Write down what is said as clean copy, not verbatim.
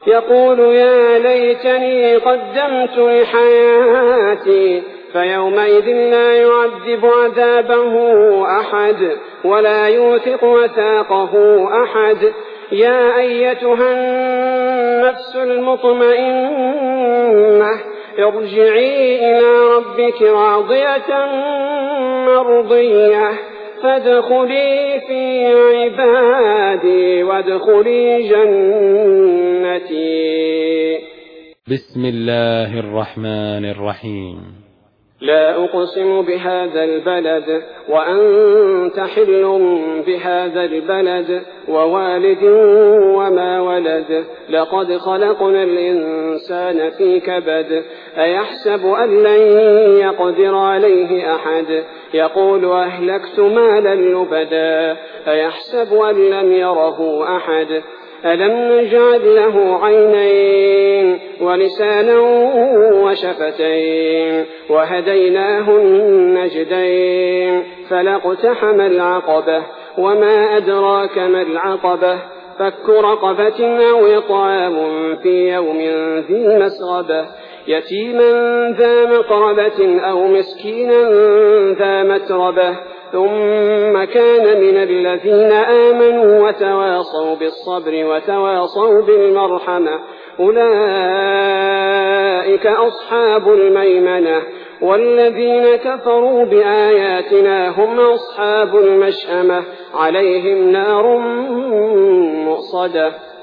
يقول يا ليتني قدمت لحياتي فيومئذ لا يعذب عذابه أحد ولا يوثق وثاقه أحد. يا أيتها النفس المطمئنة ارجعي إلى ربك راضية مرضية فادخلي في عبادي وادخلي جنتي. بسم الله الرحمن الرحيم. لا أقسم بهذا البلد وأنت حل بهذا البلد ووالد وما ولد لقد خلقنا الإنسان في كبد أيحسب أن لن يقدر عليه أحد يقول أهلكت مالا لبدا أيحسب أن لم يره أحد ألم نجعل له عينين ولسانا وشفتين وهديناه النجدين فلاقتحم العقبة وما أدراك ما العقبة فك رقبة أو إطعام في يوم ذي مسغبة يتيما ذا مقربة أو مسكينا ذا متربة ثم كان من الذين آمنوا وتواصوا بالصبر وتواصوا بالمرحمة أولئك أصحاب الميمنة والذين كفروا بآياتنا هم أصحاب المشأمة عليهم نار مؤصدة.